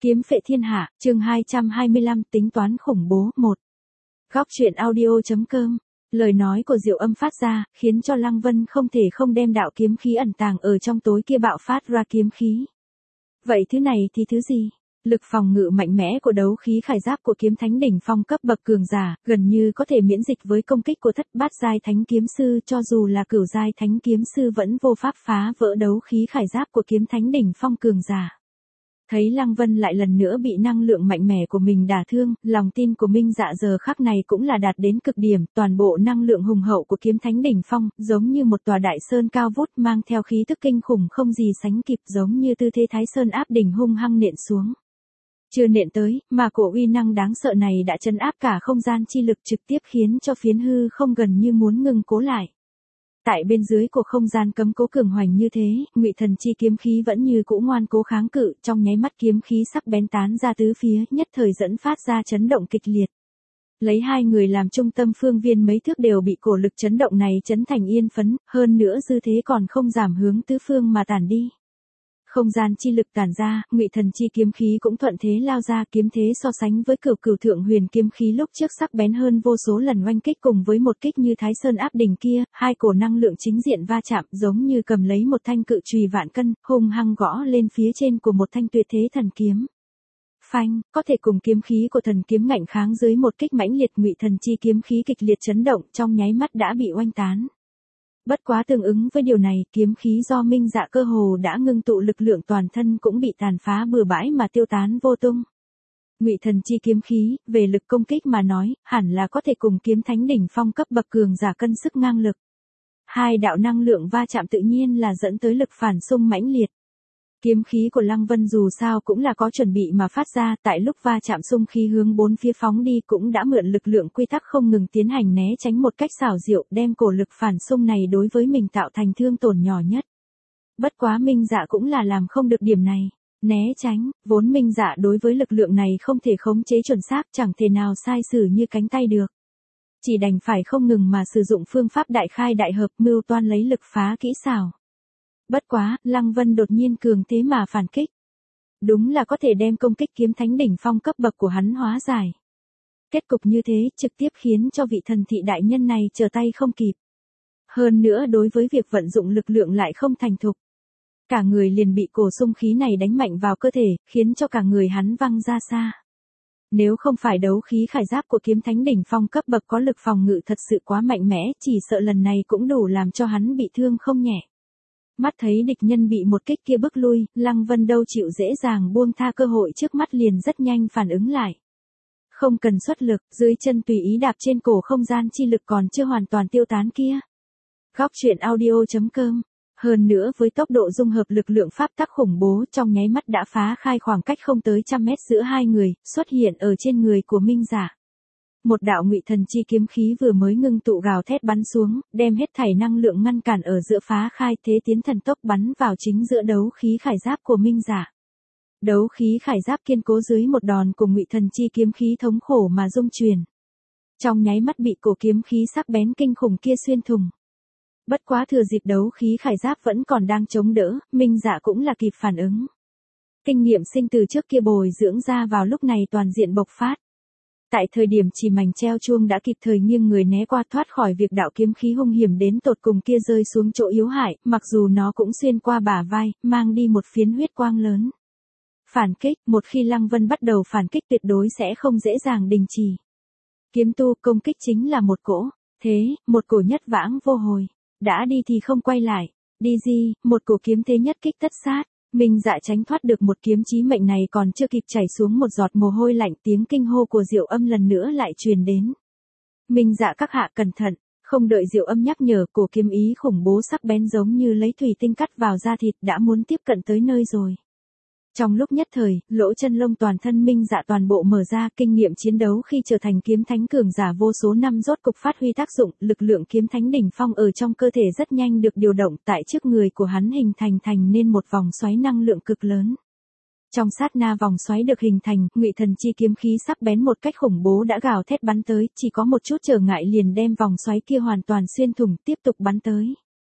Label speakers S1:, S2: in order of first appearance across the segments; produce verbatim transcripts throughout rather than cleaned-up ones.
S1: Kiếm phệ thiên hạ, chương hai trăm hai mươi lăm tính toán khủng bố, một. Góc truyện audio.com. Lời nói của Diệu Âm phát ra, khiến cho Lăng Vân không thể không đem đạo kiếm khí ẩn tàng ở trong tối kia bạo phát ra kiếm khí. Vậy thứ này thì thứ gì? Lực phòng ngự mạnh mẽ của đấu khí khải giáp của kiếm thánh đỉnh phong cấp bậc cường giả, gần như có thể miễn dịch với công kích của thất bát giai thánh kiếm sư, cho dù là cửu giai thánh kiếm sư vẫn vô pháp phá vỡ đấu khí khải giáp của kiếm thánh đỉnh phong cường giả. Thấy Lăng Vân lại lần nữa bị năng lượng mạnh mẽ của mình đả thương, lòng tin của Minh Dạ giờ khắc này cũng là đạt đến cực điểm, toàn bộ năng lượng hùng hậu của kiếm thánh đỉnh phong, giống như một tòa đại sơn cao vút mang theo khí tức kinh khủng không gì sánh kịp, giống như tư thế Thái Sơn áp đỉnh hung hăng nện xuống. Chưa nện tới, mà cổ uy năng đáng sợ này đã trấn áp cả không gian chi lực, trực tiếp khiến cho phiến hư không gần như muốn ngừng cố lại. Tại bên dưới của không gian cấm cố cường hoành như thế, Ngụy Thần chi kiếm khí vẫn như cũ ngoan cố kháng cự, trong nháy mắt kiếm khí sắc bén tán ra tứ phía, nhất thời dẫn phát ra chấn động kịch liệt. Lấy hai người làm trung tâm, phương viên mấy thước đều bị cổ lực chấn động này chấn thành yên phấn, hơn nữa dư thế còn không giảm hướng tứ phương mà tản đi. Không gian chi lực tản ra, Ngụy Thần chi kiếm khí cũng thuận thế lao ra, kiếm thế so sánh với cửu cửu thượng huyền kiếm khí lúc trước sắc bén hơn vô số lần, oanh kích cùng với một kích như Thái Sơn áp đỉnh kia, hai cổ năng lượng chính diện va chạm, giống như cầm lấy một thanh cự chùy vạn cân, hung hăng gõ lên phía trên của một thanh tuyệt thế thần kiếm. Phanh, có thể cùng kiếm khí của thần kiếm ngạnh kháng dưới một kích mãnh liệt, Ngụy Thần chi kiếm khí kịch liệt chấn động, trong nháy mắt đã bị oanh tán. Bất quá tương ứng với điều này, kiếm khí do Minh Dạ cơ hồ đã ngưng tụ lực lượng toàn thân cũng bị tàn phá bừa bãi mà tiêu tán vô tung. Ngụy Thần chi kiếm khí, về lực công kích mà nói, hẳn là có thể cùng kiếm thánh đỉnh phong cấp bậc cường giả cân sức ngang lực. Hai đạo năng lượng va chạm tự nhiên là dẫn tới lực phản xung mãnh liệt. Kiếm khí của Lăng Vân dù sao cũng là có chuẩn bị mà phát ra, tại lúc va chạm xung khí hướng bốn phía phóng đi cũng đã mượn lực lượng quy tắc không ngừng tiến hành né tránh một cách xảo diệu, đem cổ lực phản xung này đối với mình tạo thành thương tổn nhỏ nhất. Bất quá Minh Dạ cũng là làm không được điểm này. Né tránh, vốn Minh Dạ đối với lực lượng này không thể khống chế chuẩn xác, chẳng thể nào sai sử như cánh tay được. Chỉ đành phải không ngừng mà sử dụng phương pháp đại khai đại hợp, mưu toan lấy lực phá kỹ xảo. Bất quá, Lăng Vân đột nhiên cường thế mà phản kích. Đúng là có thể đem công kích kiếm thánh đỉnh phong cấp bậc của hắn hóa giải. Kết cục như thế trực tiếp khiến cho vị thần thị đại nhân này trở tay không kịp. Hơn nữa đối với việc vận dụng lực lượng lại không thành thục. Cả người liền bị cổ xung khí này đánh mạnh vào cơ thể, khiến cho cả người hắn văng ra xa. Nếu không phải đấu khí khải giáp của kiếm thánh đỉnh phong cấp bậc có lực phòng ngự thật sự quá mạnh mẽ, chỉ sợ lần này cũng đủ làm cho hắn bị thương không nhẹ. Mắt thấy địch nhân bị một kích kia bức lui, Lăng Vân đâu chịu dễ dàng buông tha cơ hội trước mắt, liền rất nhanh phản ứng lại. Không cần xuất lực, dưới chân tùy ý đạp trên cổ không gian chi lực còn chưa hoàn toàn tiêu tán kia. Góc truyện audio.com. Hơn nữa với tốc độ dung hợp lực lượng pháp tắc khủng bố, trong nháy mắt đã phá khai khoảng cách không tới trăm mét giữa hai người, xuất hiện ở trên người của Minh Dạ. Một đạo Ngụy Thần chi kiếm khí vừa mới ngưng tụ gào thét bắn xuống, đem hết thảy năng lượng ngăn cản ở giữa phá khai, thế tiến thần tốc bắn vào chính giữa đấu khí khải giáp của Minh Dạ. Đấu khí khải giáp kiên cố dưới một đòn cùng Ngụy Thần chi kiếm khí thống khổ mà rung chuyển. Trong nháy mắt bị cổ kiếm khí sắc bén kinh khủng kia xuyên thủng. Bất quá thừa dịp đấu khí khải giáp vẫn còn đang chống đỡ, Minh Dạ cũng là kịp phản ứng. Kinh nghiệm sinh từ trước kia bồi dưỡng ra vào lúc này toàn diện bộc phát. Tại thời điểm chỉ mảnh treo chuông đã kịp thời nghiêng người né qua, thoát khỏi việc đạo kiếm khí hung hiểm đến tột cùng kia rơi xuống chỗ yếu hại, mặc dù nó cũng xuyên qua bả vai, mang đi một phiến huyết quang lớn. Phản kích, một khi Lăng Vân bắt đầu phản kích tuyệt đối sẽ không dễ dàng đình chỉ. Kiếm tu công kích chính là một cỗ, thế, một cổ nhất vãng vô hồi, đã đi thì không quay lại, đi gì, một cổ kiếm thế nhất kích tất sát. Minh Dạ tránh thoát được một kiếm chí mệnh này còn chưa kịp chảy xuống một giọt mồ hôi lạnh, tiếng kinh hô của Diệu Âm lần nữa lại truyền đến. Minh Dạ các hạ cẩn thận, không đợi Diệu Âm nhắc nhở, cổ kiếm ý khủng bố sắc bén giống như lấy thủy tinh cắt vào da thịt đã muốn tiếp cận tới nơi rồi. Trong lúc nhất thời, lỗ chân lông toàn thân Minh Dạ toàn bộ mở ra, kinh nghiệm chiến đấu khi trở thành kiếm thánh cường giả vô số năm rốt cục phát huy tác dụng, lực lượng kiếm thánh đỉnh phong ở trong cơ thể rất nhanh được điều động, tại trước người của hắn hình thành thành nên một vòng xoáy năng lượng cực lớn. Trong sát na vòng xoáy được hình thành, Ngụy Thần chi kiếm khí sắc bén một cách khủng bố đã gào thét bắn tới, chỉ có một chút trở ngại liền đem vòng xoáy kia hoàn toàn xuyên thủng, tiếp tục bắn tới.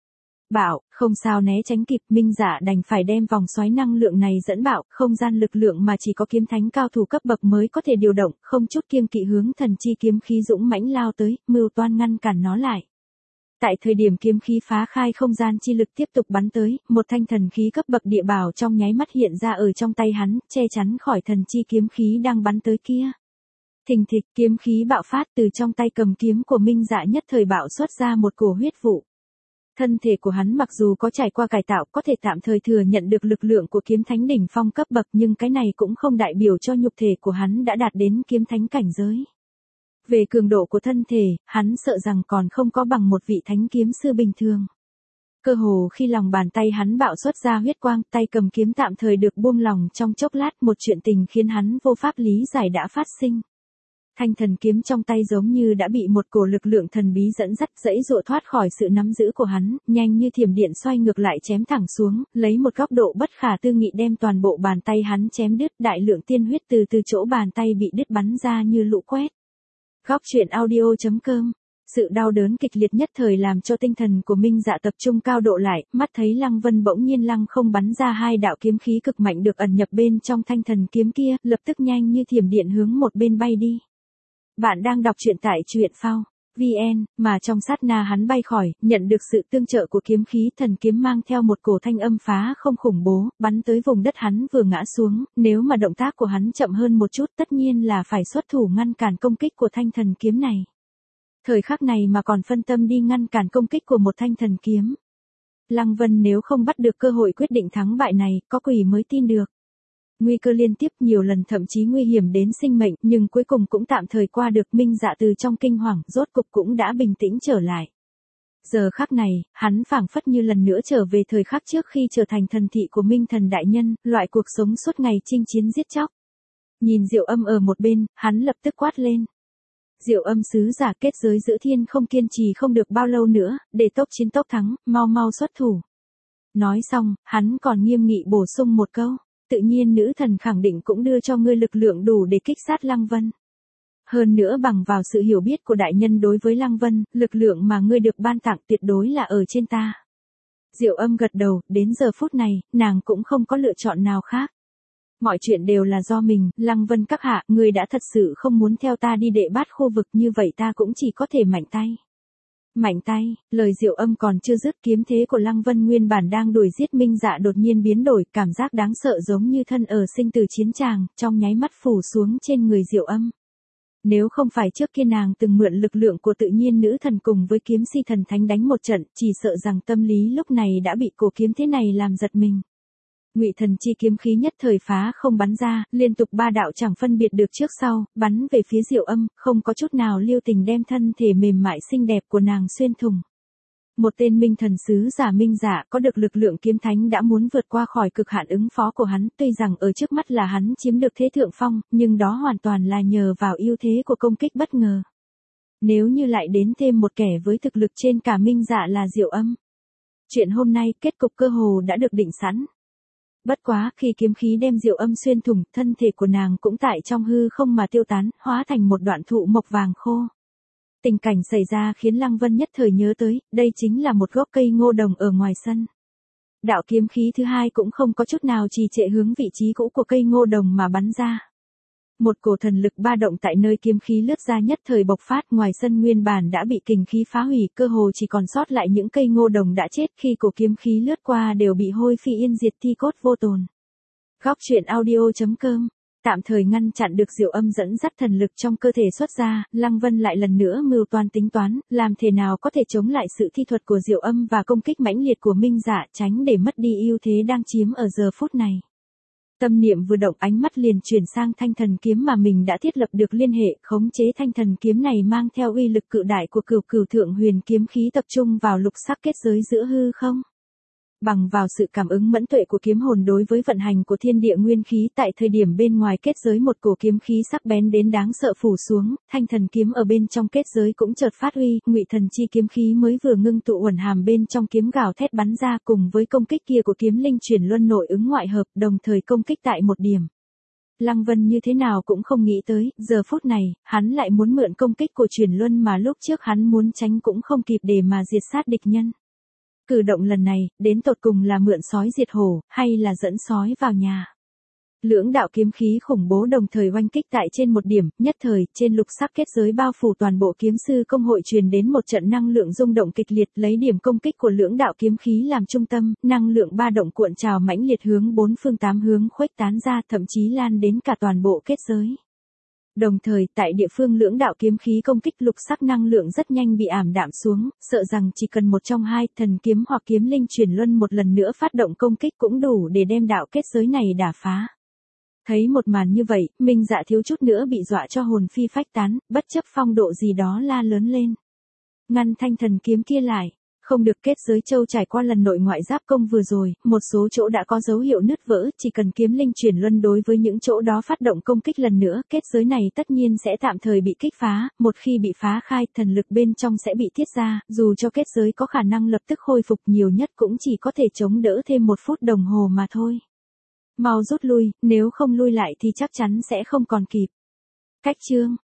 S1: Bạo, không sao né tránh kịp, Minh Dạ đành phải đem vòng xoáy năng lượng này dẫn bạo, không gian lực lượng mà chỉ có kiếm thánh cao thủ cấp bậc mới có thể điều động, không chút kiêng kỵ hướng thần chi kiếm khí dũng mãnh lao tới, mưu toan ngăn cản nó lại. Tại thời điểm kiếm khí phá khai không gian chi lực tiếp tục bắn tới, một thanh thần khí cấp bậc địa bảo trong nháy mắt hiện ra ở trong tay hắn, che chắn khỏi thần chi kiếm khí đang bắn tới kia. Thình thịch, kiếm khí bạo phát từ trong tay cầm kiếm của Minh Dạ nhất thời bạo xuất ra một cổ huyết vụ. Thân thể của hắn mặc dù có trải qua cải tạo có thể tạm thời thừa nhận được lực lượng của kiếm thánh đỉnh phong cấp bậc nhưng cái này cũng không đại biểu cho nhục thể của hắn đã đạt đến kiếm thánh cảnh giới. Về cường độ của thân thể, hắn sợ rằng còn không có bằng một vị thánh kiếm sư bình thường. Cơ hồ khi lòng bàn tay hắn bạo xuất ra huyết quang, tay cầm kiếm tạm thời được buông lỏng trong chốc lát, một chuyện tình khiến hắn vô pháp lý giải đã phát sinh. Thanh thần kiếm trong tay giống như đã bị một cổ lực lượng thần bí dẫn dắt dãy dụa thoát khỏi sự nắm giữ của hắn, nhanh như thiểm điện xoay ngược lại chém thẳng xuống, lấy một góc độ bất khả tư nghị đem toàn bộ bàn tay hắn chém đứt, đại lượng tiên huyết từ từ chỗ bàn tay bị đứt bắn ra như lũ quét. Góc truyện audio chấm com. Sự đau đớn kịch liệt nhất thời làm cho tinh thần của Minh Dạ tập trung cao độ lại, mắt thấy Lăng Vân bỗng nhiên lăng không bắn ra hai đạo kiếm khí cực mạnh được ẩn nhập bên trong thanh thần kiếm kia, lập tức nhanh như thiểm điện hướng một bên bay đi. Bạn đang đọc truyện tại truyện phao vn, mà trong sát na hắn bay khỏi, nhận được sự tương trợ của kiếm khí thần kiếm mang theo một cổ thanh âm phá không khủng bố, bắn tới vùng đất hắn vừa ngã xuống, nếu mà động tác của hắn chậm hơn một chút tất nhiên là phải xuất thủ ngăn cản công kích của thanh thần kiếm này. Thời khắc này mà còn phân tâm đi ngăn cản công kích của một thanh thần kiếm. Lăng Vân nếu không bắt được cơ hội quyết định thắng bại này, có quỷ mới tin được. Nguy cơ liên tiếp nhiều lần thậm chí nguy hiểm đến sinh mệnh, nhưng cuối cùng cũng tạm thời qua được. Minh Dạ từ trong kinh hoàng, rốt cục cũng đã bình tĩnh trở lại. Giờ khắc này, hắn phảng phất như lần nữa trở về thời khắc trước khi trở thành thần thị của Minh Thần Đại Nhân, loại cuộc sống suốt ngày chinh chiến giết chóc. Nhìn Diệu Âm ở một bên, hắn lập tức quát lên. Diệu Âm sứ giả, kết giới giữa thiên không kiên trì không được bao lâu nữa, để tốc chiến tốc thắng, mau mau xuất thủ. Nói xong, hắn còn nghiêm nghị bổ sung một câu. Tự nhiên nữ thần khẳng định cũng đưa cho ngươi lực lượng đủ để kích sát Lăng Vân. Hơn nữa bằng vào sự hiểu biết của đại nhân đối với Lăng Vân, lực lượng mà ngươi được ban tặng tuyệt đối là ở trên ta. Diệu Âm gật đầu, đến giờ phút này, nàng cũng không có lựa chọn nào khác. Mọi chuyện đều là do mình, Lăng Vân các hạ, ngươi đã thật sự không muốn theo ta đi đệ bát khu vực như vậy ta cũng chỉ có thể mạnh tay. Mạnh tay, lời Diệu Âm còn chưa dứt, kiếm thế của Lăng Vân nguyên bản đang đuổi giết Minh Dạ đột nhiên biến đổi, cảm giác đáng sợ giống như thân ở sinh tử chiến tràng, trong nháy mắt phủ xuống trên người Diệu Âm. Nếu không phải trước kia nàng từng mượn lực lượng của tự nhiên nữ thần cùng với kiếm si thần thánh đánh một trận, chỉ sợ rằng tâm lý lúc này đã bị cổ kiếm thế này làm giật mình. Ngụy thần chi kiếm khí nhất thời phá không bắn ra, liên tục ba đạo chẳng phân biệt được trước sau, bắn về phía Diệu Âm, không có chút nào lưu tình đem thân thể mềm mại xinh đẹp của nàng xuyên thủng. Một tên minh thần sứ giả Minh Dạ có được lực lượng kiếm thánh đã muốn vượt qua khỏi cực hạn ứng phó của hắn, tuy rằng ở trước mắt là hắn chiếm được thế thượng phong, nhưng đó hoàn toàn là nhờ vào ưu thế của công kích bất ngờ. Nếu như lại đến thêm một kẻ với thực lực trên cả Minh Dạ là Diệu Âm. Chuyện hôm nay kết cục cơ hồ đã được định sẵn. Bất quá, khi kiếm khí đem Diệu Âm xuyên thủng, thân thể của nàng cũng tại trong hư không mà tiêu tán, hóa thành một đoạn thụ mộc vàng khô. Tình cảnh xảy ra khiến Lăng Vân nhất thời nhớ tới, đây chính là một gốc cây ngô đồng ở ngoài sân. Đạo kiếm khí thứ hai cũng không có chút nào trì trệ hướng vị trí cũ của cây ngô đồng mà bắn ra. Một cổ thần lực ba động tại nơi kiếm khí lướt ra nhất thời bộc phát, ngoài sân nguyên bản đã bị kình khí phá hủy, cơ hồ chỉ còn sót lại những cây ngô đồng đã chết, khi cổ kiếm khí lướt qua đều bị hôi phi yên diệt, thi cốt vô tồn. Góc truyện audio chấm com. Tạm thời ngăn chặn được Diệu Âm dẫn dắt thần lực trong cơ thể xuất ra, Lăng Vân lại lần nữa mưu toan tính toán, làm thế nào có thể chống lại sự thi thuật của Diệu Âm và công kích mãnh liệt của Minh Dạ, tránh để mất đi ưu thế đang chiếm ở giờ phút này. Tâm niệm vừa động, ánh mắt liền chuyển sang thanh thần kiếm mà mình đã thiết lập được liên hệ, khống chế thanh thần kiếm này mang theo uy lực cự đại của cửu cửu thượng huyền kiếm khí tập trung vào lục sắc kết giới giữa hư không. Bằng vào sự cảm ứng mẫn tuệ của kiếm hồn đối với vận hành của thiên địa nguyên khí, tại thời điểm bên ngoài kết giới một cổ kiếm khí sắc bén đến đáng sợ phủ xuống, thanh thần kiếm ở bên trong kết giới cũng chợt phát huy, ngụy thần chi kiếm khí mới vừa ngưng tụ uẩn hàm bên trong kiếm gào thét bắn ra, cùng với công kích kia của kiếm linh chuyển luân nội ứng ngoại hợp, đồng thời công kích tại một điểm. Lăng Vân như thế nào cũng không nghĩ tới, giờ phút này, hắn lại muốn mượn công kích của chuyển luân mà lúc trước hắn muốn tránh cũng không kịp để mà diệt sát địch nhân. Cử động lần này, đến tột cùng là mượn sói diệt hổ, hay là dẫn sói vào nhà. Lưỡng đạo kiếm khí khủng bố đồng thời oanh kích tại trên một điểm, nhất thời, trên lục sắc kết giới bao phủ toàn bộ kiếm sư công hội truyền đến một trận năng lượng rung động kịch liệt, lấy điểm công kích của lưỡng đạo kiếm khí làm trung tâm, năng lượng ba động cuộn trào mãnh liệt hướng bốn phương tám hướng khuếch tán ra, thậm chí lan đến cả toàn bộ kết giới. Đồng thời, tại địa phương lưỡng đạo kiếm khí công kích lục sắc năng lượng rất nhanh bị ảm đạm xuống, sợ rằng chỉ cần một trong hai thần kiếm hoặc kiếm linh chuyển luân một lần nữa phát động công kích cũng đủ để đem đạo kết giới này đả phá. Thấy một màn như vậy, Minh Dạ thiếu chút nữa bị dọa cho hồn phi phách tán, bất chấp phong độ gì đó la lớn lên. Ngăn thanh thần kiếm kia lại, không được. Kết giới châu trải qua lần nội ngoại giáp công vừa rồi, một số chỗ đã có dấu hiệu nứt vỡ, chỉ cần kiếm linh chuyển luân đối với những chỗ đó phát động công kích lần nữa, kết giới này tất nhiên sẽ tạm thời bị kích phá, một khi bị phá khai, thần lực bên trong sẽ bị tiết ra, dù cho kết giới có khả năng lập tức khôi phục nhiều nhất cũng chỉ có thể chống đỡ thêm một phút đồng hồ mà thôi. Mau rút lui, nếu không lui lại thì chắc chắn sẽ không còn kịp. Cách chương